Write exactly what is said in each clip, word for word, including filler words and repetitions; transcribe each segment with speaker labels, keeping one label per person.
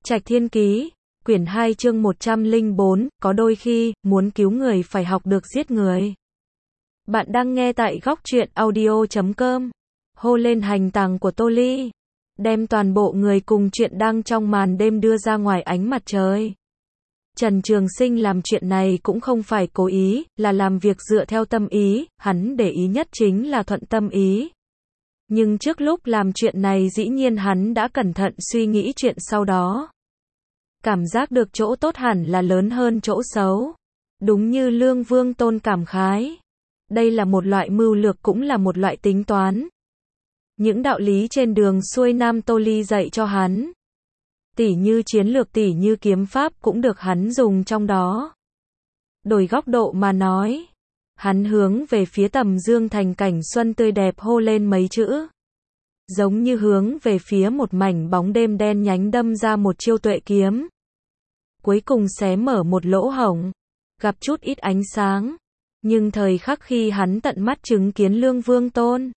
Speaker 1: Trạch Thiên Ký, quyển hai chương một trăm lẻ bốn, có đôi khi, muốn cứu người phải học được giết người. Bạn đang nghe tại góc truyện audio chấm com. Hô lên hành tàng của Tô Ly. Đem toàn bộ người cùng chuyện đang trong màn đêm đưa ra ngoài ánh mặt trời. Trần Trường Sinh làm chuyện này cũng không phải cố ý, là làm việc dựa theo tâm ý, hắn để ý nhất chính là thuận tâm ý. Nhưng trước lúc làm chuyện này dĩ nhiên hắn đã cẩn thận suy nghĩ chuyện sau đó. Cảm giác được chỗ tốt hẳn là lớn hơn chỗ xấu. Đúng như Lương Vương Tôn cảm khái. Đây là một loại mưu lược cũng là một loại tính toán. Những đạo lý trên đường xuôi nam Tô Ly dạy cho hắn. Tỉ như chiến lược tỉ như kiếm pháp cũng được hắn dùng trong đó. Đổi góc độ mà nói. Hắn hướng về phía Tầm Dương Thành cảnh xuân tươi đẹp hô lên mấy chữ. Giống như hướng về phía một mảnh bóng đêm đen nhánh đâm ra một chiêu tuệ kiếm. Cuối cùng xé mở một lỗ hổng. Gặp chút ít ánh sáng. Nhưng thời khắc khi hắn tận mắt chứng kiến Lương Vương Tôn.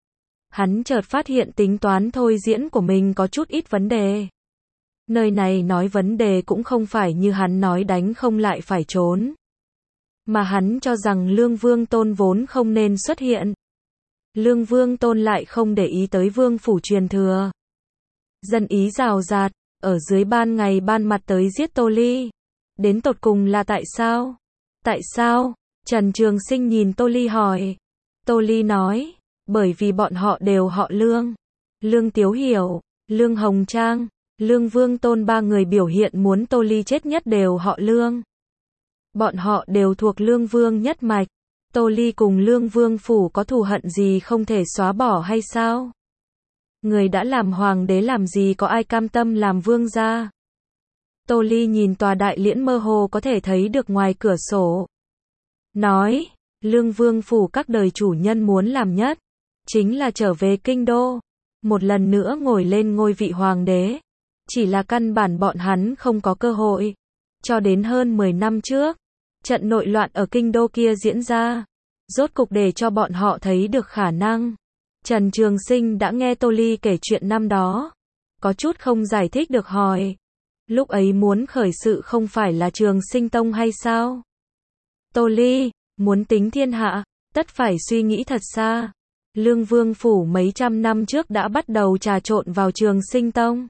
Speaker 1: Hắn chợt phát hiện tính toán thôi diễn của mình có chút ít vấn đề. Nơi này nói vấn đề cũng không phải như hắn nói đánh không lại phải trốn. Mà hắn cho rằng Lương Vương Tôn vốn không nên xuất hiện. Lương Vương Tôn lại không để ý tới vương phủ truyền thừa. Dân ý rào rạt, ở dưới ban ngày ban mặt tới giết Tô Ly. Đến tột cùng là tại sao? Tại sao? Trần Trường Sinh nhìn Tô Ly hỏi. Tô Ly nói, bởi vì bọn họ đều họ Lương. Lương Tiếu Hiểu, Lương Hồng Trang, Lương Vương Tôn ba người biểu hiện muốn Tô Ly chết nhất đều họ Lương. Bọn họ đều thuộc Lương Vương nhất mạch. Tô Ly cùng Lương Vương phủ có thù hận gì không thể xóa bỏ hay sao? Người đã làm hoàng đế làm gì có ai cam tâm làm vương gia? Tô Ly nhìn tòa đại liễn mơ hồ có thể thấy được ngoài cửa sổ. Nói, Lương Vương phủ các đời chủ nhân muốn làm nhất. Chính là trở về kinh đô. Một lần nữa ngồi lên ngôi vị hoàng đế. Chỉ là căn bản bọn hắn không có cơ hội. Cho đến hơn mười năm trước. Trận nội loạn ở kinh đô kia diễn ra. Rốt cục để cho bọn họ thấy được khả năng. Trần Trường Sinh đã nghe Tô Ly kể chuyện năm đó. Có chút không giải thích được hỏi. Lúc ấy muốn khởi sự không phải là Trường Sinh Tông hay sao? Tô Ly, muốn tính thiên hạ, tất phải suy nghĩ thật xa. Lương Vương phủ mấy trăm năm trước đã bắt đầu trà trộn vào Trường Sinh Tông.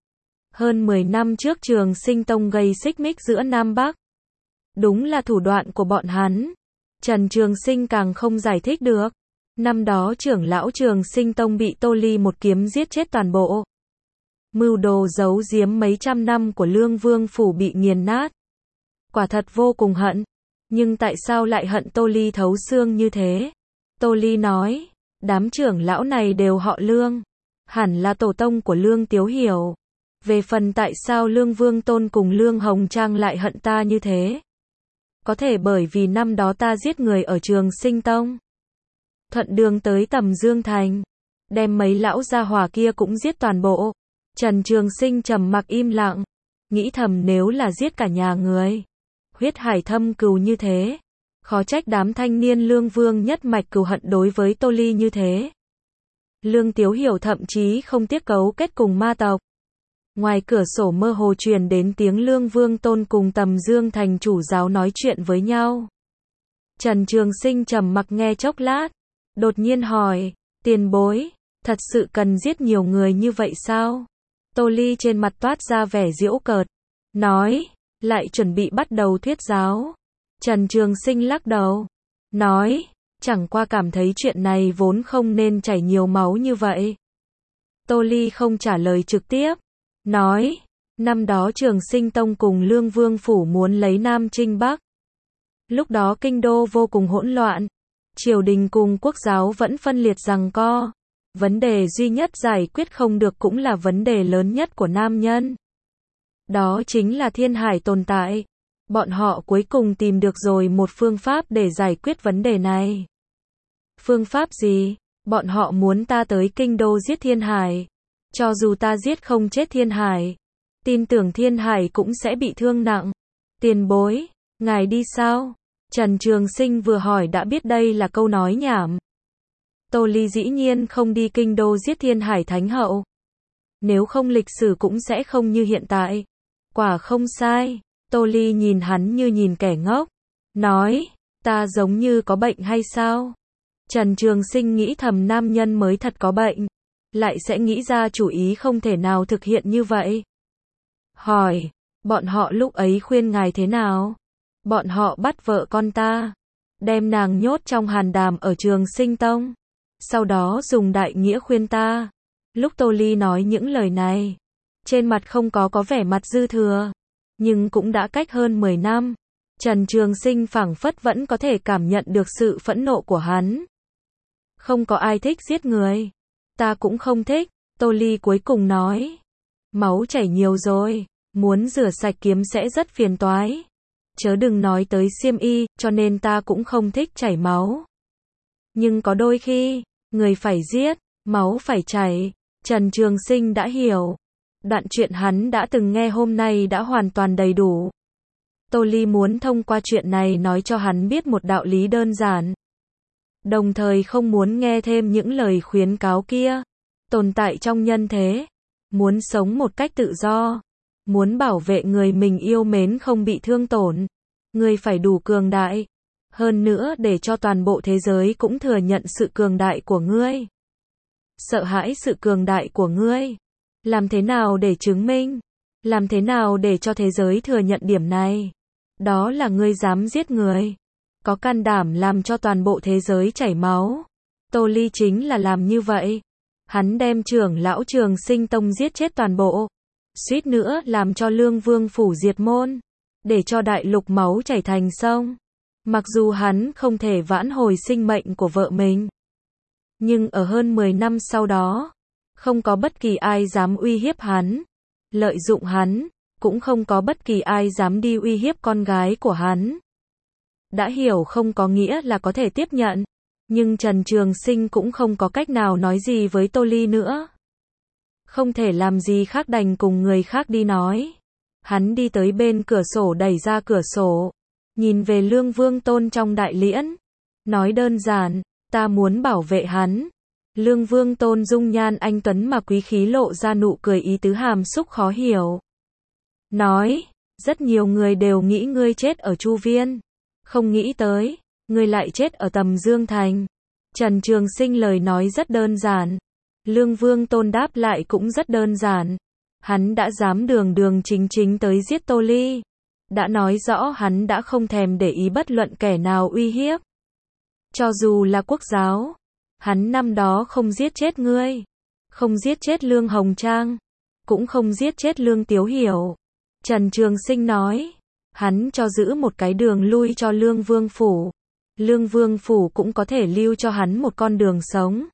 Speaker 1: Hơn mười năm trước Trường Sinh Tông gây xích mích giữa Nam Bắc. Đúng là thủ đoạn của bọn hắn. Trần Trường Sinh càng không giải thích được. Năm đó trưởng lão Trường Sinh Tông bị Tô Ly một kiếm giết chết toàn bộ. Mưu đồ giấu giếm mấy trăm năm của Lương Vương phủ bị nghiền nát. Quả thật vô cùng hận. Nhưng tại sao lại hận Tô Ly thấu xương như thế? Tô Ly nói, đám trưởng lão này đều họ Lương. Hẳn là tổ tông của Lương Tiếu Hiểu. Về phần tại sao Lương Vương Tôn cùng Lương Hồng Trang lại hận ta như thế? Có thể bởi vì năm đó ta giết người ở Trường Sinh Tông. Thuận đường tới Tầm Dương Thành. Đem mấy lão gia hỏa kia cũng giết toàn bộ. Trần Trường Sinh trầm mặc im lặng. Nghĩ thầm nếu là giết cả nhà người. Huyết hải thâm cừu như thế. Khó trách đám thanh niên Lương Vương nhất mạch cừu hận đối với Tô Ly như thế. Lương Tiếu Hiểu thậm chí không tiếc cấu kết cùng ma tộc. Ngoài cửa sổ mơ hồ truyền đến tiếng Lương Vương Tôn cùng Tầm Dương Thành chủ giáo nói chuyện với nhau. Trần Trường Sinh trầm mặc nghe chốc lát. Đột nhiên hỏi, tiền bối, thật sự cần giết nhiều người như vậy sao? Tô Ly trên mặt toát ra vẻ giễu cợt. Nói, lại chuẩn bị bắt đầu thuyết giáo. Trần Trường Sinh lắc đầu. Nói, chẳng qua cảm thấy chuyện này vốn không nên chảy nhiều máu như vậy. Tô Ly không trả lời trực tiếp. Nói, năm đó Trường Sinh Tông cùng Lương Vương phủ muốn lấy Nam chinh Bắc. Lúc đó kinh đô vô cùng hỗn loạn. Triều đình cùng quốc giáo vẫn phân liệt giằng co. Vấn đề duy nhất giải quyết không được cũng là vấn đề lớn nhất của nam nhân. Đó chính là thiên hải tồn tại. Bọn họ cuối cùng tìm được rồi một phương pháp để giải quyết vấn đề này. Phương pháp gì? Bọn họ muốn ta tới kinh đô giết thiên hải. Cho dù ta giết không chết thiên hải. Tin tưởng thiên hải cũng sẽ bị thương nặng. Tiền bối, ngài đi sao? Trần Trường Sinh vừa hỏi đã biết đây là câu nói nhảm. Tô Ly dĩ nhiên không đi kinh đô giết thiên hải thánh hậu. Nếu không lịch sử cũng sẽ không như hiện tại. Quả không sai. Tô Ly nhìn hắn như nhìn kẻ ngốc. Nói, ta giống như có bệnh hay sao? Trần Trường Sinh nghĩ thầm nam nhân mới thật có bệnh. Lại sẽ nghĩ ra chủ ý không thể nào thực hiện như vậy. Hỏi, bọn họ lúc ấy khuyên ngài thế nào? Bọn họ bắt vợ con ta, đem nàng nhốt trong hàn đàm ở Trường Sinh Tông. Sau đó dùng đại nghĩa khuyên ta. Lúc Tô Ly nói những lời này, trên mặt không có có vẻ mặt dư thừa. Nhưng cũng đã cách hơn mười năm. Trần Trường Sinh phảng phất vẫn có thể cảm nhận được sự phẫn nộ của hắn. Không có ai thích giết người. Ta cũng không thích. Tô Ly cuối cùng nói. Máu chảy nhiều rồi. Muốn rửa sạch kiếm sẽ rất phiền toái. Chớ đừng nói tới xiêm y, cho nên ta cũng không thích chảy máu. Nhưng có đôi khi, người phải giết, máu phải chảy. Trần Trường Sinh đã hiểu. Đoạn chuyện hắn đã từng nghe hôm nay đã hoàn toàn đầy đủ. Tô Ly muốn thông qua chuyện này nói cho hắn biết một đạo lý đơn giản. Đồng thời không muốn nghe thêm những lời khuyến cáo kia. Tồn tại trong nhân thế. Muốn sống một cách tự do. Muốn bảo vệ người mình yêu mến không bị thương tổn. Người phải đủ cường đại. Hơn nữa để cho toàn bộ thế giới cũng thừa nhận sự cường đại của ngươi. Sợ hãi sự cường đại của ngươi. Làm thế nào để chứng minh? Làm thế nào để cho thế giới thừa nhận điểm này? Đó là ngươi dám giết người. Có can đảm làm cho toàn bộ thế giới chảy máu. Tô Ly chính là làm như vậy. Hắn đem trưởng lão Trường Sinh Tông giết chết toàn bộ. Suýt nữa làm cho Lương Vương phủ diệt môn. Để cho đại lục máu chảy thành sông. Mặc dù hắn không thể vãn hồi sinh mệnh của vợ mình. Nhưng ở hơn mười năm sau đó, không có bất kỳ ai dám uy hiếp hắn, lợi dụng hắn, cũng không có bất kỳ ai dám đi uy hiếp con gái của hắn. Đã hiểu không có nghĩa là có thể tiếp nhận, nhưng Trần Trường Sinh cũng không có cách nào nói gì với Tô Ly nữa. Không thể làm gì khác đành cùng người khác đi nói. Hắn đi tới bên cửa sổ đẩy ra cửa sổ, nhìn về Lương Vương Tôn trong đại liễn, nói đơn giản, ta muốn bảo vệ hắn. Lương Vương Tôn dung nhan anh tuấn mà quý khí lộ ra nụ cười ý tứ hàm xúc khó hiểu. Nói, rất nhiều người đều nghĩ ngươi chết ở Chu Viên. Không nghĩ tới, ngươi lại chết ở Tầm Dương Thành. Trần Trường Sinh lời nói rất đơn giản. Lương Vương Tôn đáp lại cũng rất đơn giản. Hắn đã dám đường đường chính chính tới giết Tô Ly. Đã nói rõ hắn đã không thèm để ý bất luận kẻ nào uy hiếp. Cho dù là quốc giáo. Hắn năm đó không giết chết ngươi. Không giết chết Lương Hồng Trang. Cũng không giết chết Lương Tiếu Hiểu. Trần Trường Sinh nói. Hắn cho giữ một cái đường lui cho Lương Vương Phủ. Lương Vương Phủ cũng có thể lưu cho hắn một con đường sống.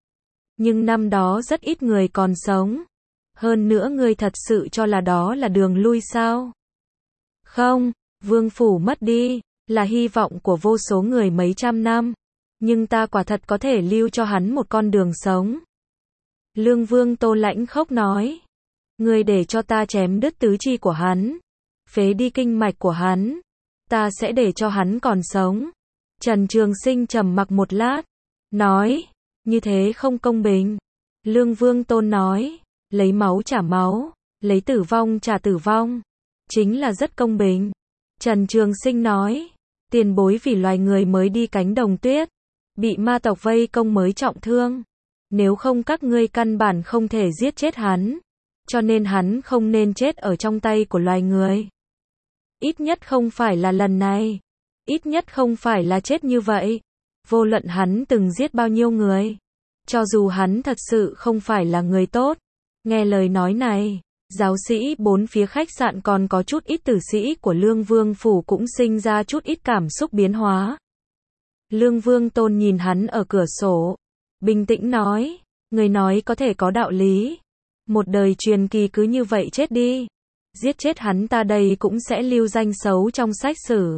Speaker 1: Nhưng năm đó rất ít người còn sống. Hơn nữa ngươi thật sự cho là đó là đường lui sao? Không, Vương Phủ mất đi, là hy vọng của vô số người mấy trăm năm. Nhưng ta quả thật có thể lưu cho hắn một con đường sống. Lương Vương Tô lãnh khốc nói. Ngươi để cho ta chém đứt tứ chi của hắn. Phế đi kinh mạch của hắn. Ta sẽ để cho hắn còn sống. Trần Trường Sinh trầm mặc một lát. Nói, như thế không công bình. Lương Vương Tôn nói, lấy máu trả máu, lấy tử vong trả tử vong. Chính là rất công bình. Trần Trường Sinh nói, tiền bối vì loài người mới đi cánh đồng tuyết. Bị ma tộc vây công mới trọng thương. Nếu không các ngươi căn bản không thể giết chết hắn. Cho nên hắn không nên chết ở trong tay của loài người. Ít nhất không phải là lần này. Ít nhất không phải là chết như vậy. Vô luận hắn từng giết bao nhiêu người. Cho dù hắn thật sự không phải là người tốt. Nghe lời nói này, giáo sĩ bốn phía khách sạn còn có chút ít tử sĩ của Lương Vương Phủ cũng sinh ra chút ít cảm xúc biến hóa. Lương Vương Tôn nhìn hắn ở cửa sổ. Bình tĩnh nói, người nói có thể có đạo lý. Một đời truyền kỳ cứ như vậy chết đi. Giết chết hắn ta đây cũng sẽ lưu danh xấu trong sách sử.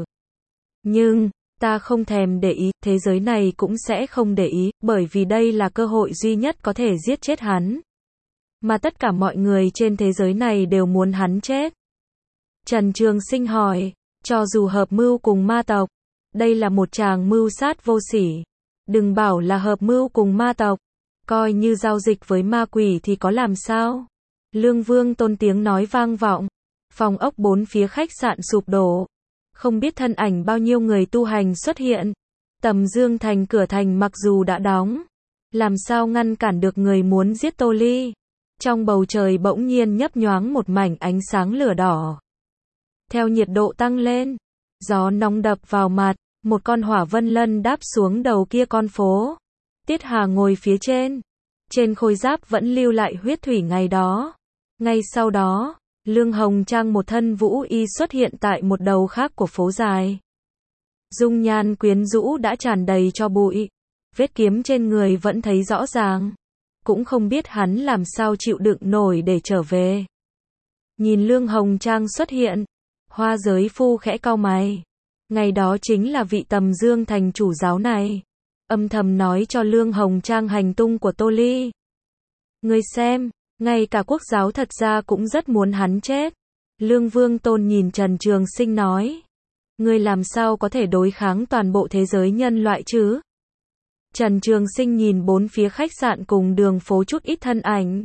Speaker 1: Nhưng, ta không thèm để ý, thế giới này cũng sẽ không để ý, bởi vì đây là cơ hội duy nhất có thể giết chết hắn. Mà tất cả mọi người trên thế giới này đều muốn hắn chết. Trần Trường Sinh hỏi, cho dù hợp mưu cùng ma tộc, đây là một tràng mưu sát vô sỉ. Đừng bảo là hợp mưu cùng ma tộc, coi như giao dịch với ma quỷ thì có làm sao? Lương Vương Tôn tiếng nói vang vọng. Phòng ốc bốn phía khách sạn sụp đổ. Không biết thân ảnh bao nhiêu người tu hành xuất hiện. Tầm Dương Thành cửa thành mặc dù đã đóng, làm sao ngăn cản được người muốn giết Tô Ly. Trong bầu trời bỗng nhiên nhấp nhoáng một mảnh ánh sáng lửa đỏ. Theo nhiệt độ tăng lên, gió nóng đập vào mặt, một con hỏa vân lân đáp xuống đầu kia con phố. Tiết Hà ngồi phía trên. Trên khôi giáp vẫn lưu lại huyết thủy ngày đó. Ngay sau đó, Lương Hồng Trang một thân vũ y xuất hiện tại một đầu khác của phố dài. Dung nhan quyến rũ đã tràn đầy cho bụi. Vết kiếm trên người vẫn thấy rõ ràng. Cũng không biết hắn làm sao chịu đựng nổi để trở về. Nhìn Lương Hồng Trang xuất hiện, Hoa Giới Phu khẽ cau mày. Ngày đó chính là vị Tầm Dương Thành chủ giáo này. Âm thầm nói cho Lương Hồng Trang hành tung của Tô Ly. Ngươi xem, ngay cả quốc giáo thật ra cũng rất muốn hắn chết. Lương Vương Tôn nhìn Trần Trường Sinh nói. Ngươi làm sao có thể đối kháng toàn bộ thế giới nhân loại chứ? Trần Trường Sinh nhìn bốn phía khách sạn cùng đường phố chút ít thân ảnh.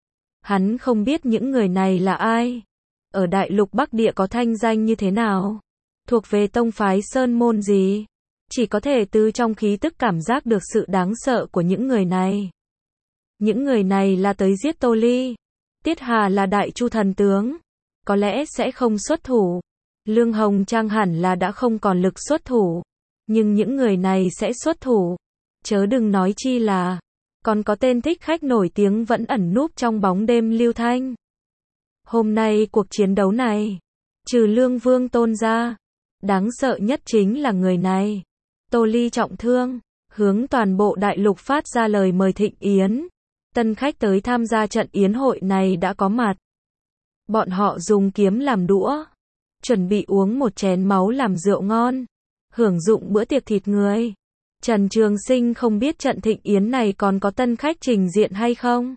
Speaker 1: Hắn không biết những người này là ai. Ở đại lục Bắc Địa có thanh danh như thế nào? Thuộc về tông phái sơn môn gì? Chỉ có thể từ trong khí tức cảm giác được sự đáng sợ của những người này. Những người này là tới giết Tô Ly. Tiết Hà là đại chu thần tướng. Có lẽ sẽ không xuất thủ. Lương Hồng Trang hẳn là đã không còn lực xuất thủ. Nhưng những người này sẽ xuất thủ. Chớ đừng nói chi là còn có tên thích khách nổi tiếng vẫn ẩn núp trong bóng đêm Lưu Thanh. Hôm nay cuộc chiến đấu này, trừ Lương Vương Tôn ra, đáng sợ nhất chính là người này. Tô Ly trọng thương, hướng toàn bộ đại lục phát ra lời mời thịnh yến. Tân khách tới tham gia trận yến hội này đã có mặt. Bọn họ dùng kiếm làm đũa, chuẩn bị uống một chén máu làm rượu ngon, hưởng dụng bữa tiệc thịt người. Trần Trường Sinh không biết trận thịnh yến này còn có tân khách trình diện hay không.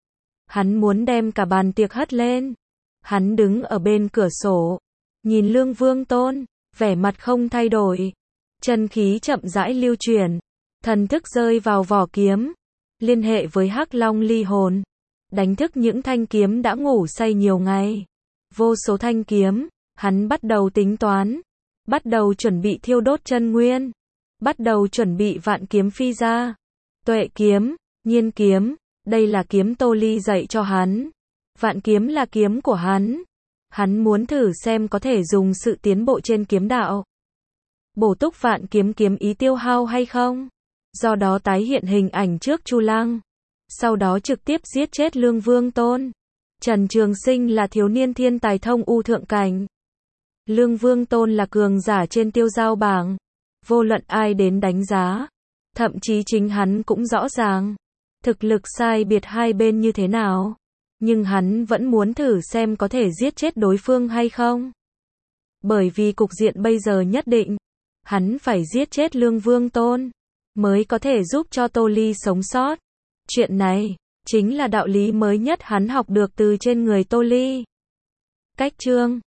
Speaker 1: Hắn muốn đem cả bàn tiệc hất lên. Hắn đứng ở bên cửa sổ, nhìn Lương Vương Tôn, vẻ mặt không thay đổi. Chân khí chậm rãi lưu chuyển, thần thức rơi vào vỏ kiếm, liên hệ với Hắc Long ly hồn, đánh thức những thanh kiếm đã ngủ say nhiều ngày. Vô số thanh kiếm, hắn bắt đầu tính toán, bắt đầu chuẩn bị thiêu đốt chân nguyên, bắt đầu chuẩn bị vạn kiếm phi ra. Tuệ kiếm, nhiên kiếm, đây là kiếm Tô Ly dạy cho hắn. Vạn kiếm là kiếm của hắn. Hắn muốn thử xem có thể dùng sự tiến bộ trên kiếm đạo. Bổ túc vạn kiếm kiếm ý tiêu hao hay không. Do đó tái hiện hình ảnh trước Chu Lăng. Sau đó trực tiếp giết chết Lương Vương Tôn. Trần Trường Sinh là thiếu niên thiên tài thông u thượng cảnh. Lương Vương Tôn là cường giả trên tiêu giao bảng. Vô luận ai đến đánh giá. Thậm chí chính hắn cũng rõ ràng. Thực lực sai biệt hai bên như thế nào. Nhưng hắn vẫn muốn thử xem có thể giết chết đối phương hay không. Bởi vì cục diện bây giờ nhất định, hắn phải giết chết Lương Vương Tôn, mới có thể giúp cho Tô Ly sống sót. Chuyện này, chính là đạo lý mới nhất hắn học được từ trên người Tô Ly. Cách chương